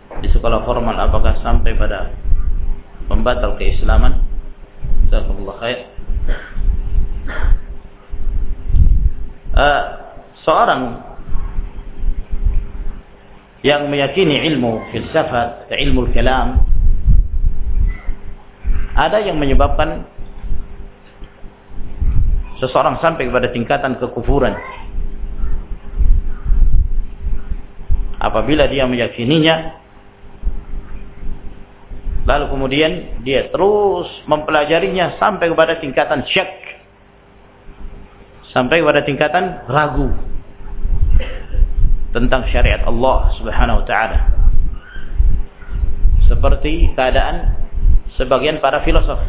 di sekolah formal apakah sampai pada pembatal keislaman? Jazakumullah khair. Seorang yang meyakini ilmu filsafat, ilmu kalam, ada yang menyebabkan seseorang sampai kepada tingkatan kekufuran apabila dia meyakininya, lalu kemudian dia terus mempelajarinya sampai kepada tingkatan syak, sampai kepada tingkatan ragu tentang syariat Allah Subhanahu wa taala. Seperti keadaan sebagian para filosof.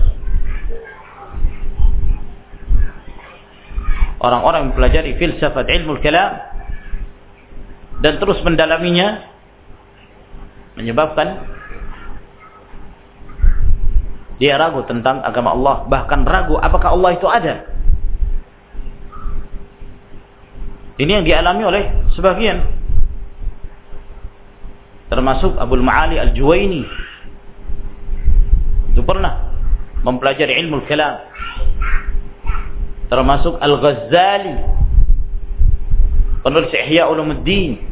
Orang-orang yang mempelajari filsafat ilmu kalam dan terus mendalaminya menyebabkan dia ragu tentang agama Allah, bahkan ragu apakah Allah itu ada. Ini yang dialami oleh sebagian, termasuk Abul Ma'ali Al-Juwaini. Itu pernah mempelajari ilmu kalam. Termasuk Al-Ghazali, penulis Ihya Ulumuddin,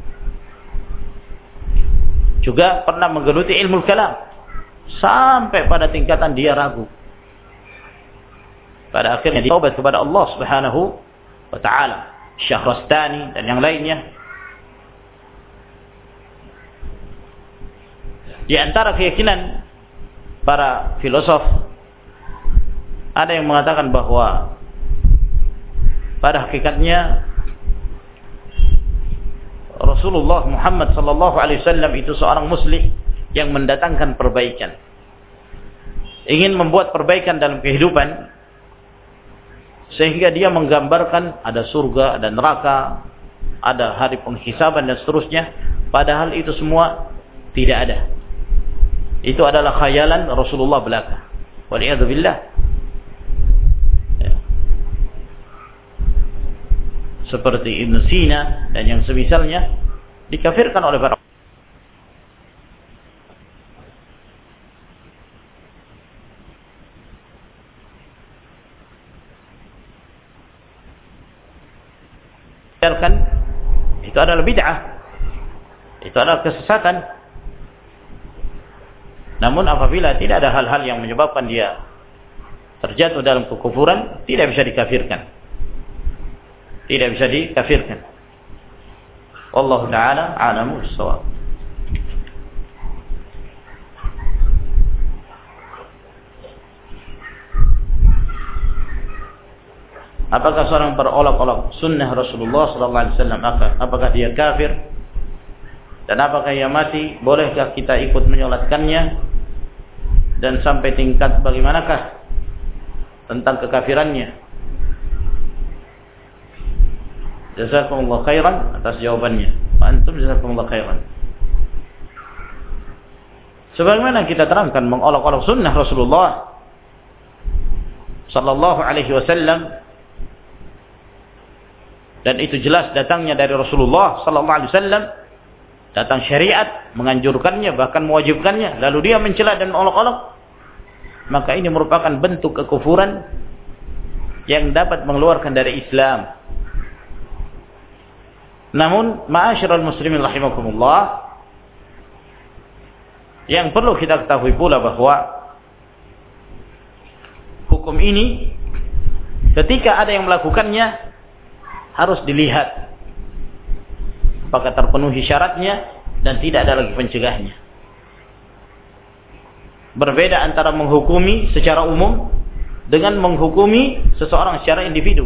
juga pernah menggeluti ilmu kalam sampai pada tingkatan dia ragu. Pada akhirnya dia taubat kepada Allah Subhanahu wa taala. Syahrastani dan yang lainnya. Di antara keyakinan para filosof, ada yang mengatakan bahwa pada hakikatnya Rasulullah Muhammad sallallahu alaihi wasallam itu seorang muslih yang mendatangkan perbaikan. Ingin membuat perbaikan dalam kehidupan, sehingga dia menggambarkan ada surga, ada neraka, ada hari penghisaban dan seterusnya, padahal itu semua tidak ada. Itu adalah khayalan Rasulullah belaka. Wal'iyadzu billah. Ya. Seperti Ibn Sina dan yang semisalnya dikafirkan oleh para itu adalah bid'ah, itu adalah kesesatan. Namun apabila tidak ada hal-hal yang menyebabkan dia terjatuh dalam kekufuran, tidak bisa dikafirkan, tidak bisa dikafirkan. Wallahu ta'ala a'lamu bis-shawab. Apakah seorang berolok-olok sunnah Rasulullah sallallahu alaihi wasallam, apakah dia kafir? Dan apakah ia mati? Bolehkah kita ikut menyolatkannya? Dan sampai tingkat bagaimanakah tentang kekafirannya? Jazakumullah khairan atas jawabannya. Wa antum jazakumullah khairan. Sebagaimana kita terangkan, mengolok-olok sunnah Rasulullah sallallahu alaihi wasallam, dan itu jelas datangnya dari Rasulullah sallallahu alaihi wasallam, datang syariat menganjurkannya, bahkan mewajibkannya, lalu dia mencela dan olok-olok, maka ini merupakan bentuk kekufuran yang dapat mengeluarkan dari Islam. Namun ma'asyiral muslimin rahimakumullah, yang perlu kita ketahui pula bahwa hukum ini ketika ada yang melakukannya harus dilihat apakah terpenuhi syaratnya dan tidak ada lagi pencegahnya. Berbeda antara menghukumi secara umum dengan menghukumi seseorang secara individu.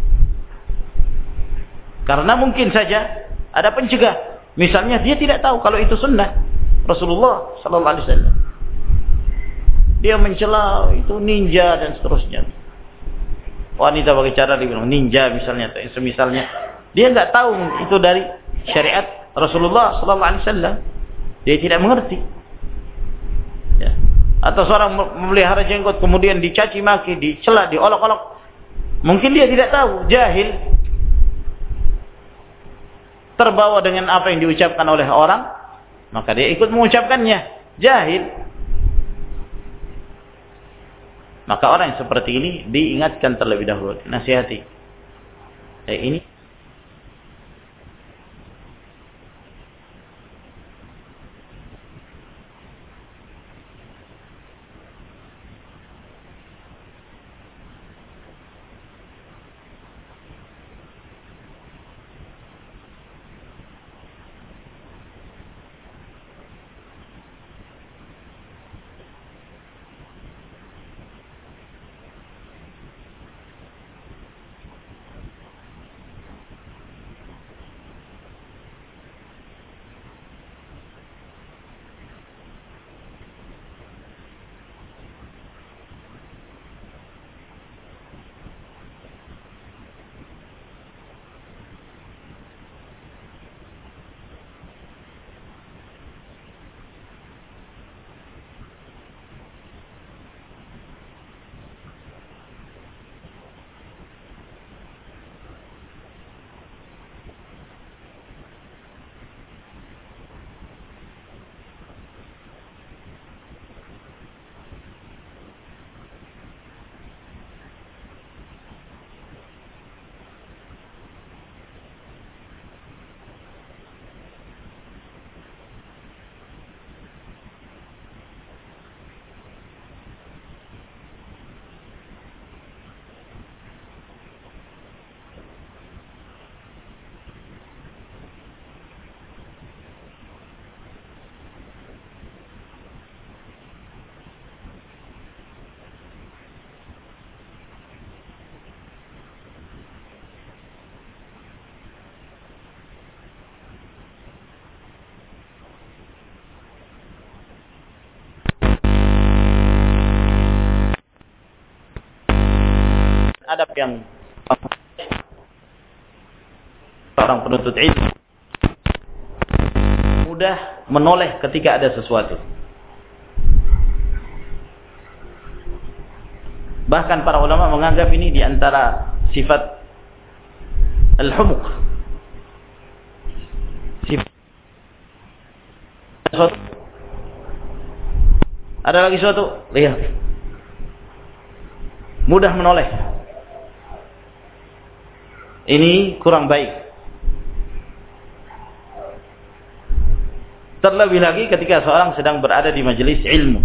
Karena mungkin saja ada pencegah. Misalnya dia tidak tahu kalau itu sunnah Rasulullah sallallahu alaihi wasallam. Dia mencela itu ninja dan seterusnya. Wanita pakai cara dibilang ninja misalnya atau semisalnya. Dia enggak tahu itu dari syariat Rasulullah sallallahu alaihi wasallam. Dia tidak mengerti. Ya. Atau seorang memelihara jenggot kemudian dicaci maki, dicela, diolok-olok. Mungkin dia tidak tahu, jahil. Terbawa dengan apa yang diucapkan oleh orang, maka dia ikut mengucapkannya, jahil. Maka orang yang seperti ini diingatkan terlebih dahulu, nasihati. Ini adab yang orang penuntut ilmu mudah menoleh ketika ada sesuatu. Bahkan para ulama menganggap ini di antara sifat al-humuq. Ada lagi suatu, lihat. Mudah menoleh. Ini kurang baik. Terlebih lagi ketika seorang sedang berada di majelis ilmu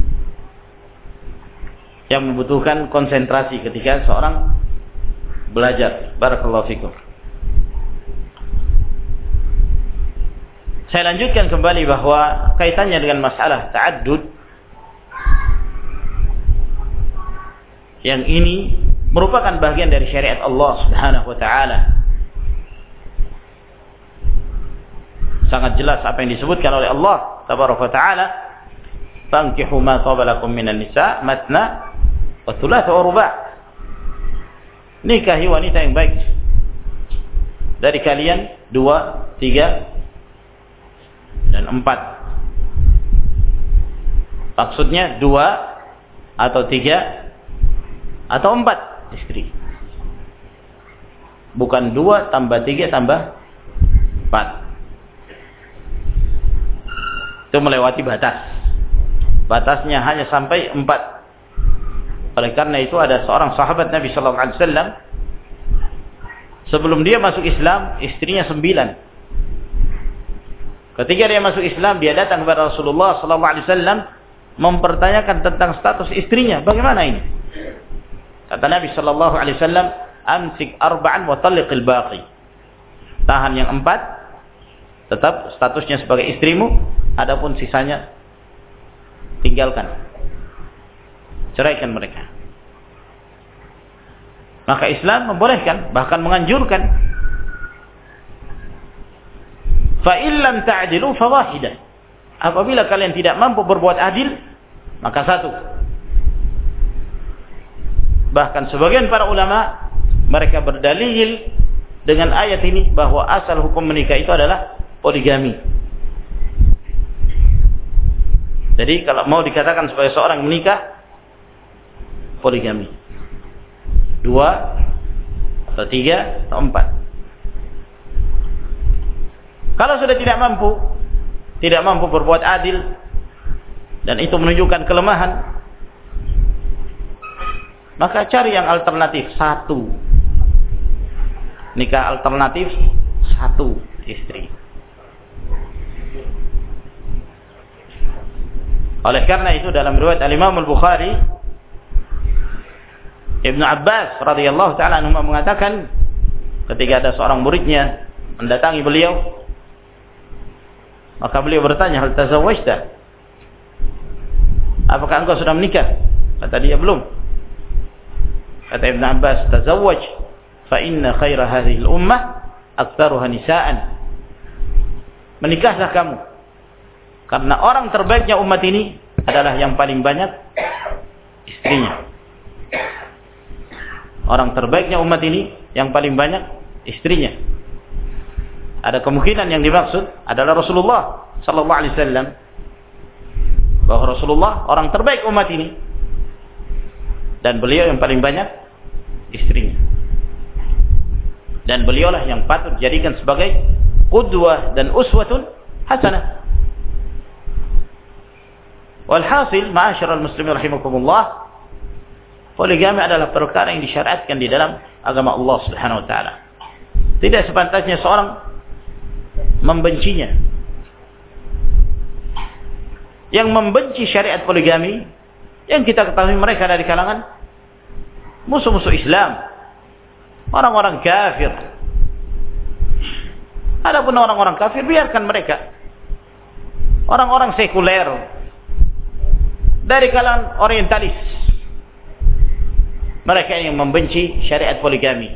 yang membutuhkan konsentrasi ketika seorang belajar. Barakallahu fikum. Saya lanjutkan kembali bahwa kaitannya dengan masalah ta'addud yang ini merupakan bagian dari syariat Allah Subhanahu wa taala. Sangat jelas apa yang disebutkan oleh Allah Tabaraka wa taala, "Fankihu ma taba lakum minan nisa matna wa thulatha wa ruba'." Nikahi wanita yang baik dari kalian 2, 3 dan 4. Maksudnya 2 atau 3 atau 4 istri. Bukan 2 tambah 3 tambah 4. Itu melewati batas. Batasnya hanya sampai 4. Oleh karena itu ada seorang sahabat Nabi sallallahu alaihi wasallam, sebelum dia masuk Islam, istrinya 9. Ketika dia masuk Islam, dia datang kepada Rasulullah sallallahu alaihi wasallam mempertanyakan tentang status istrinya. Bagaimana ini? Kata Nabi sallallahu alaihi wasallam, "Amsik arba'an wa talliqil baqi." Tahan yang 4, tetap statusnya sebagai istrimu, adapun sisanya tinggalkan. Ceraikan mereka. Maka Islam membolehkan, bahkan menganjurkan. Fa illam ta'dilu fawahidah. Apabila kalian tidak mampu berbuat adil, maka 1. Bahkan sebagian para ulama mereka berdalil dengan ayat ini bahwa asal hukum menikah itu adalah poligami. Jadi kalau mau dikatakan sebagai seorang menikah, poligami. 2 atau 3 atau 4. Kalau sudah tidak mampu, tidak mampu berbuat adil, dan itu menunjukkan kelemahan, maka cari yang alternatif, satu. Nikah alternatif, satu istri. Oleh karena itu dalam riwayat Al-Imam Al-Bukhari, Ibnu Abbas radhiyallahu taala anhu mengatakan ketika ada seorang muridnya mendatangi beliau, maka beliau bertanya, "Hal tazawwajta?" Apakah engkau sudah menikah? Kata dia, belum. Kata Ibnu Abbas, "Tazawwaj fa inna khaira hadhihi al-ummah aktsaruha nisaan." Menikahlah kamu, karena orang terbaiknya umat ini adalah yang paling banyak istrinya. Orang terbaiknya umat ini yang paling banyak istrinya. Ada kemungkinan yang dimaksud adalah Rasulullah sallallahu alaihi wasallam, bahwa Rasulullah orang terbaik umat ini dan beliau yang paling banyak istrinya. Dan beliaulah yang patut dijadikan sebagai qudwah dan uswatun hasanah. Walhasil, ma'asyiral muslimin rahimakumullah, poligami adalah perkara yang disyariatkan di dalam agama Allah Subhanahu wa taala. Tidak sepantasnya seorang membencinya. Yang membenci syariat poligami, yang kita ketahui mereka dari kalangan musuh-musuh Islam, orang-orang kafir. Adapun orang-orang kafir, biarkan mereka. Orang-orang sekuler dari kalangan orientalis, mereka yang membenci syariat poligami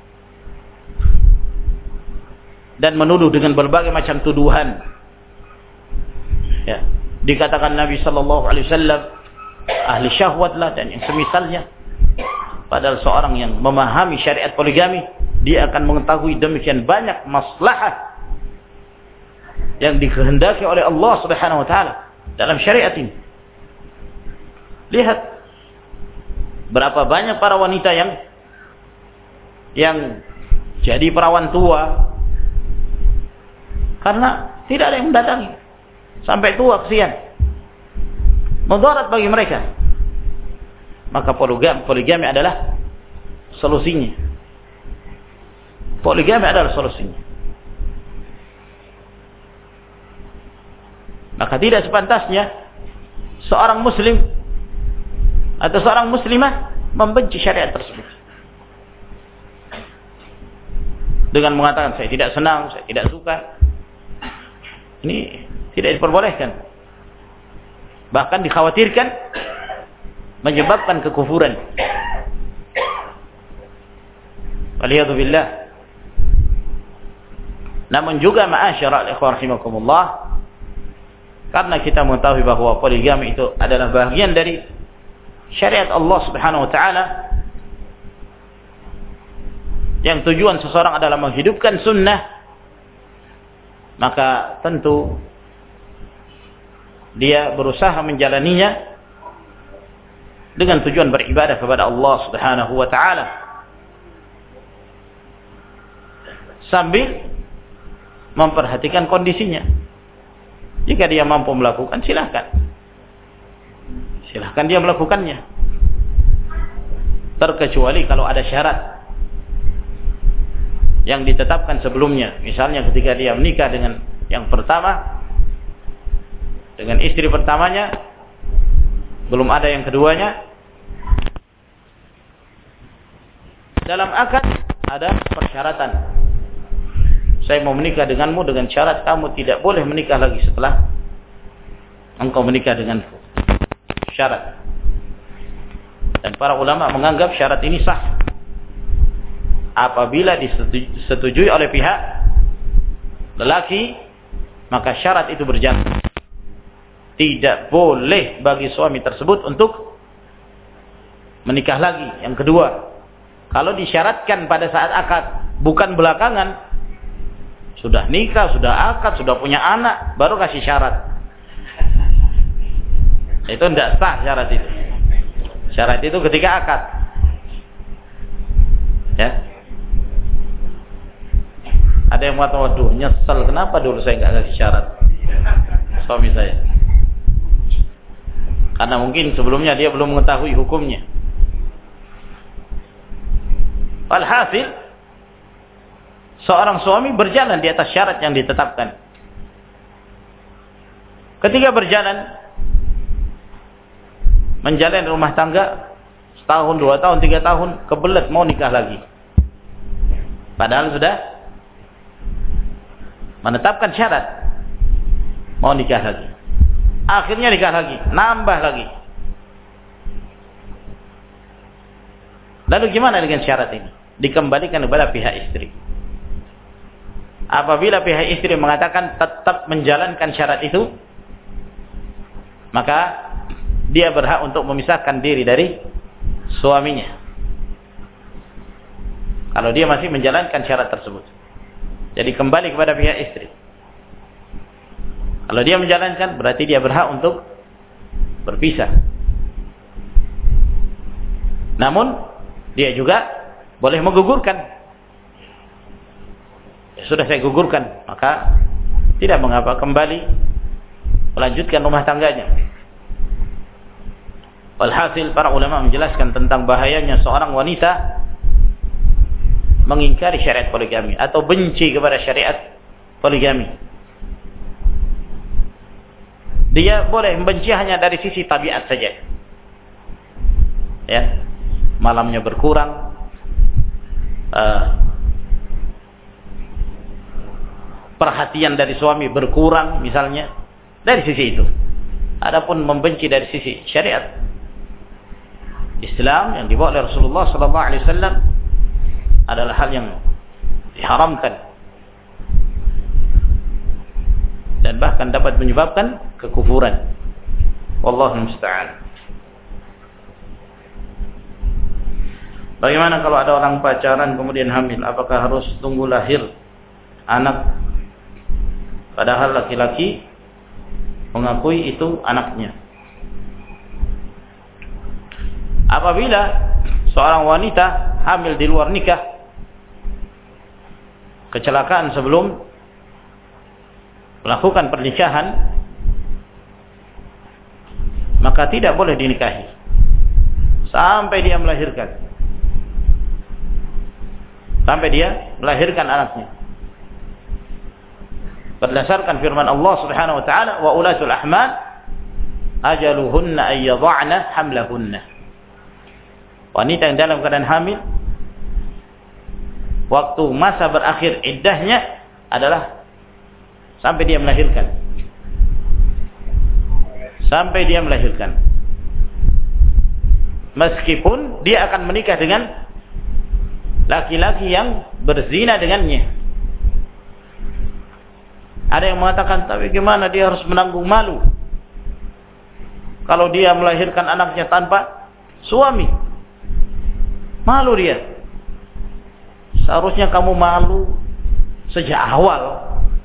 dan menuduh dengan berbagai macam tuduhan. Ya, dikatakan Nabi sallallahu alaihi wasallam ahli syahwatlah dan yang semisalnya. Padahal seorang yang memahami syariat poligami, dia akan mengetahui demikian banyak maslahat yang dikehendaki oleh Allah Subhanahu wa taala dalam syariat ini. Lihat berapa banyak para wanita yang jadi perawan tua karena tidak ada yang mendatangi. Sampai tua kesian, mudarat bagi mereka. Maka poligami adalah solusinya. Poligami adalah solusinya. Maka tidak sepantasnya seorang muslim atau seorang muslimah membenci syariat tersebut dengan mengatakan, saya tidak senang, saya tidak suka. Ini tidak diperbolehkan, bahkan dikhawatirkan menyebabkan kekufuran. Waliyadzubillah. Namun juga ma'asyiral ikhwan rahimakumullah, karena kita mengetahui bahwa poligami itu adalah bagian dari syariat Allah Subhanahu wa taala, yang tujuan seseorang adalah menghidupkan sunnah, maka tentu dia berusaha menjalaninya dengan tujuan beribadah kepada Allah Subhanahu wa taala, sambil memperhatikan kondisinya. Jika dia mampu melakukan, silahkan dia melakukannya, terkecuali kalau ada syarat yang ditetapkan sebelumnya. Misalnya ketika dia menikah dengan yang pertama, dengan istri pertamanya, belum ada yang keduanya, dalam akad ada persyaratan. Saya mau menikah denganmu dengan syarat kamu tidak boleh menikah lagi setelah engkau menikah denganku. Syarat. Dan para ulama menganggap syarat ini sah apabila disetujui oleh pihak lelaki, maka syarat itu berjalan. Tidak boleh bagi suami tersebut untuk menikah lagi yang kedua. Kalau disyaratkan pada saat akad, bukan belakangan, sudah nikah, sudah akad, sudah punya anak, baru kasih syarat. Itu tidak sah syarat itu. Syarat itu ketika akad. Ya. Ada yang mengatakan, waduh nyesel, kenapa dulu saya nggak kasih syarat? suami saya. Karena mungkin sebelumnya dia belum mengetahui hukumnya. Walhasil, seorang suami berjalan di atas syarat yang ditetapkan. Ketika berjalan menjalani rumah tangga setahun, 2 tahun, 3 tahun, kebelet mau nikah lagi. Padahal sudah menetapkan syarat mau nikah lagi. Akhirnya nikah lagi, nambah lagi. Lalu gimana dengan syarat ini? Dikembalikan kepada pihak istri. Apabila pihak istri mengatakan tetap menjalankan syarat itu, maka dia berhak untuk memisahkan diri dari suaminya. Kalau dia masih menjalankan syarat tersebut. Jadi kembali kepada pihak istri. Kalau dia menjalankan, berarti dia berhak untuk berpisah. Namun, dia juga boleh menggugurkan. Ya, sudah saya gugurkan, maka tidak mengapa kembali melanjutkan rumah tangganya. Walhasil, para ulama menjelaskan tentang bahayanya seorang wanita mengingkari syariat poligami atau benci kepada syariat poligami. Dia boleh membenci hanya dari sisi tabiat saja. Ya, malamnya berkurang, perhatian dari suami berkurang, misalnya dari sisi itu. Adapun membenci dari sisi syariat Islam yang dibawa oleh Rasulullah SAW adalah hal yang diharamkan dan bahkan dapat menyebabkan kekufuran. Wallahu musta'an. Bagaimana kalau ada orang pacaran kemudian hamil? Apakah harus tunggu lahir anak padahal laki-laki mengakui itu anaknya? Apabila seorang wanita hamil di luar nikah, kecelakaan sebelum melakukan pernikahan, maka tidak boleh dinikahi sampai dia melahirkan. Sampai dia melahirkan anaknya. Berdasarkan firman Allah Subhanahu wa taala, wa ulatul ahmal ajaluhunna ay yad'na hamlahunna. Wanita yang dalam keadaan hamil, waktu masa berakhir iddahnya adalah sampai dia melahirkan. Sampai dia melahirkan. Meskipun dia akan menikah dengan laki-laki yang berzina dengannya. Ada yang mengatakan, tapi gimana dia harus menanggung malu kalau dia melahirkan anaknya tanpa suami? Malu dia. Seharusnya kamu malu sejak awal.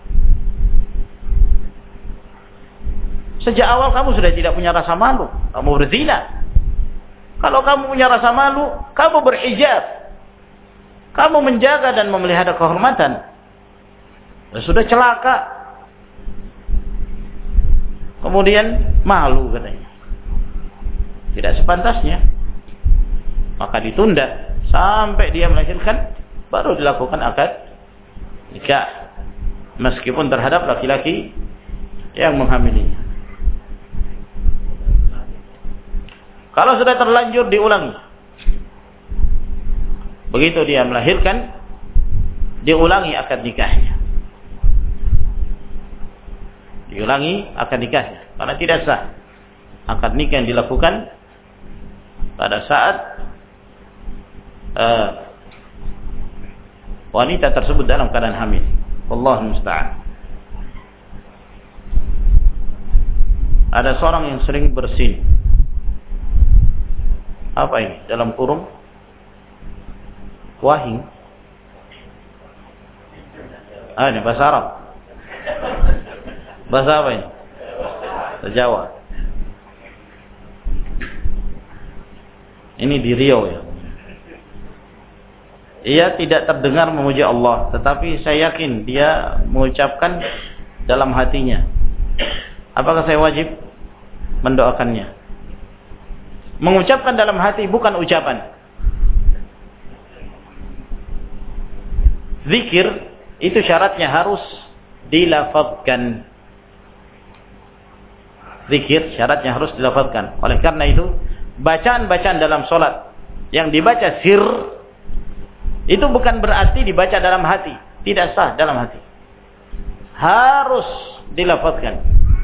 Sejak awal kamu sudah tidak punya rasa malu. Kamu berzina. Kalau kamu punya rasa malu, kamu berhijab. Kamu menjaga dan memelihara kehormatan. Sudah celaka. Kemudian malu katanya. Tidak sepantasnya. Maka ditunda sampai dia melahirkan, baru dilakukan akad nikah. Meskipun terhadap laki-laki yang menghamilinya. Kalau sudah terlanjur diulangi. Begitu dia melahirkan, diulangi akad nikahnya. Diulangi akad nikahnya. Karena tidak sah akad nikah yang dilakukan pada saat wanita tersebut dalam keadaan hamil. Wallahu musta'an. Ada seorang yang sering bersin. Apa ini? Dalam kurung wahing. Ini bahasa Arab. Bahasa apa ini? Bahasa Jawa. Ini di Riau ya. Ia tidak terdengar memuji Allah, tetapi saya yakin dia mengucapkan dalam hatinya, Apakah saya wajib mendoakannya? Mengucapkan dalam hati bukan ucapan. Zikir itu syaratnya harus dilafazkan. Zikir syaratnya harus dilafazkan. Oleh karena itu, bacaan-bacaan dalam solat yang dibaca sir itu bukan berarti dibaca dalam hati. Tidak sah dalam hati. Harus dilafazkan.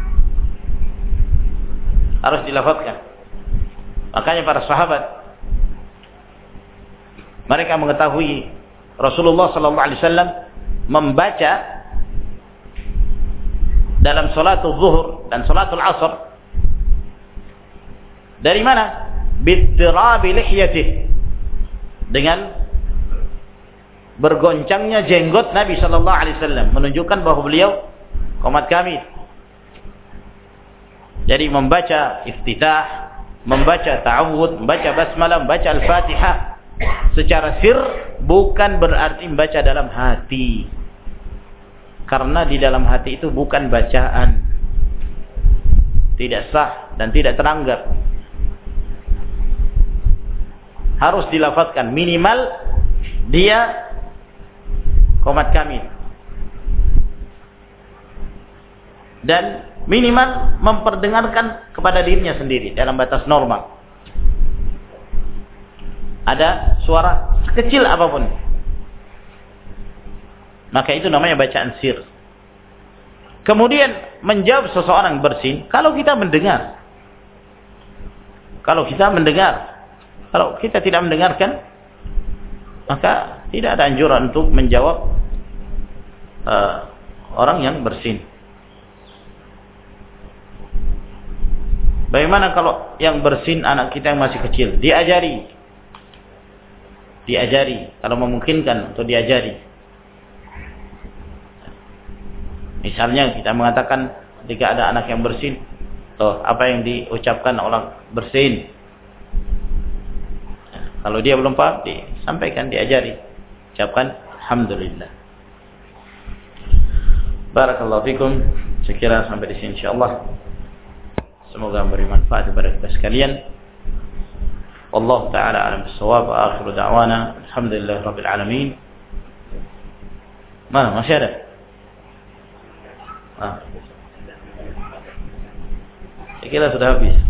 Harus dilafazkan. Makanya para sahabat mereka mengetahui Rasulullah sallallahu alaihi wasallam membaca dalam salatul zuhur dan salatul asr. Dari mana? Bittirabi lihyatihi, dengan bergoncangnya jenggot Nabi sallallahu alaihi wasallam, menunjukkan bahwa beliau qomat kamil. Jadi membaca iftitah, membaca ta'awud, membaca basmalah, membaca al-fatihah secara sir bukan berarti membaca dalam hati. Karena di dalam hati itu bukan bacaan. Tidak sah dan tidak teranggap. Harus dilafazkan, minimal dia qomat kamil. Dan minimal memperdengarkan kepada dirinya sendiri dalam batas normal. Ada suara sekecil apapun, maka itu namanya bacaan sir. Kemudian menjawab seseorang bersin kalau kita mendengar. Kalau kita mendengar. Kalau kita tidak mendengarkan, maka tidak ada anjuran untuk menjawab orang yang bersin. Bagaimana kalau yang bersin anak kita yang masih kecil? Diajari. Kalau memungkinkan untuk diajari. Misalnya kita mengatakan ketika ada anak yang bersin, apa yang diucapkan orang bersin. Kalau dia belum paham, disampaikan, diajari. Ucapkan alhamdulillah. Barakallahu fikum. Sekira sampai di sini insyaallah. Semoga memberi manfaat kepada kita sekalian. Wallahu taala a'lam bis-shawab. Akhiru da'wana alhamdulillahirabbil alamin. Mana masih ada? Saya kira sudah habis.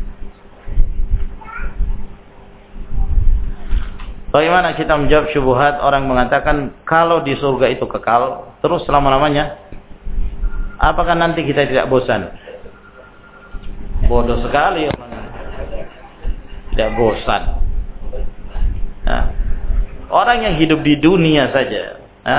Bagaimana kita menjawab syubhat orang mengatakan kalau di surga itu kekal terus selama-lamanya? Apakah nanti kita tidak bosan? Bodoh sekali orang. Tidak bosan. Nah, orang yang hidup di dunia saja,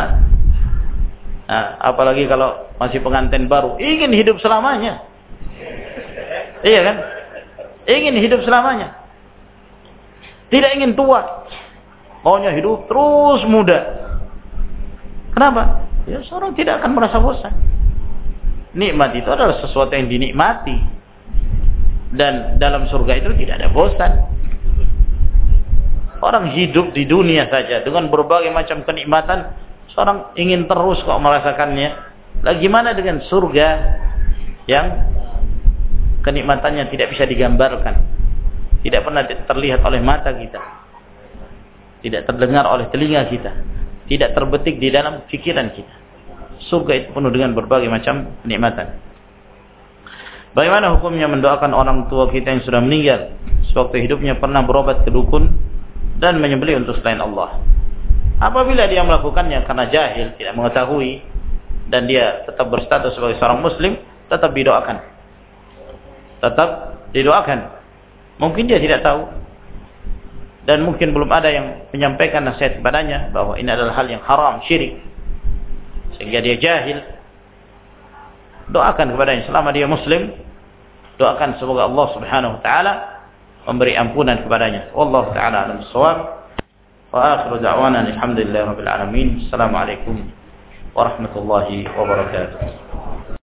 apalagi kalau masih pengantin baru, ingin hidup selamanya. Iya kan? Ingin hidup selamanya. Tidak ingin tua. Maunya hidup terus muda. Kenapa? Ya seorang tidak akan merasa bosan. Nikmat itu adalah sesuatu yang dinikmati. Dan dalam surga itu tidak ada bosan. Orang hidup di dunia saja dengan berbagai macam kenikmatan, seorang ingin terus kok merasakannya. Lah gimana dengan surga yang kenikmatannya tidak bisa digambarkan, tidak pernah terlihat oleh mata kita, tidak terdengar oleh telinga kita, tidak terbetik di dalam pikiran kita. Surga itu penuh dengan berbagai macam kenikmatan. Bagaimana hukumnya mendoakan orang tua kita yang sudah meninggal sewaktu hidupnya pernah berobat ke dukun dan menyembelih untuk selain Allah? Apabila dia melakukannya karena jahil, tidak mengetahui, dan dia tetap berstatus sebagai seorang muslim, tetap didoakan. Tetap didoakan. Mungkin dia tidak tahu, dan mungkin belum ada yang menyampaikan nasihat kepadanya bahwa ini adalah hal yang haram, syirik, sehingga dia jahil. Doakan kepadanya selama dia muslim. Doakan semoga Allah Subhanahu wa taala memberi ampunan kepadanya. Wallahu taala a'lam bissawab. Wa akhiru da'wana alhamdulillahirabbil alamin. Assalamualaikum warahmatullahi wabarakatuh.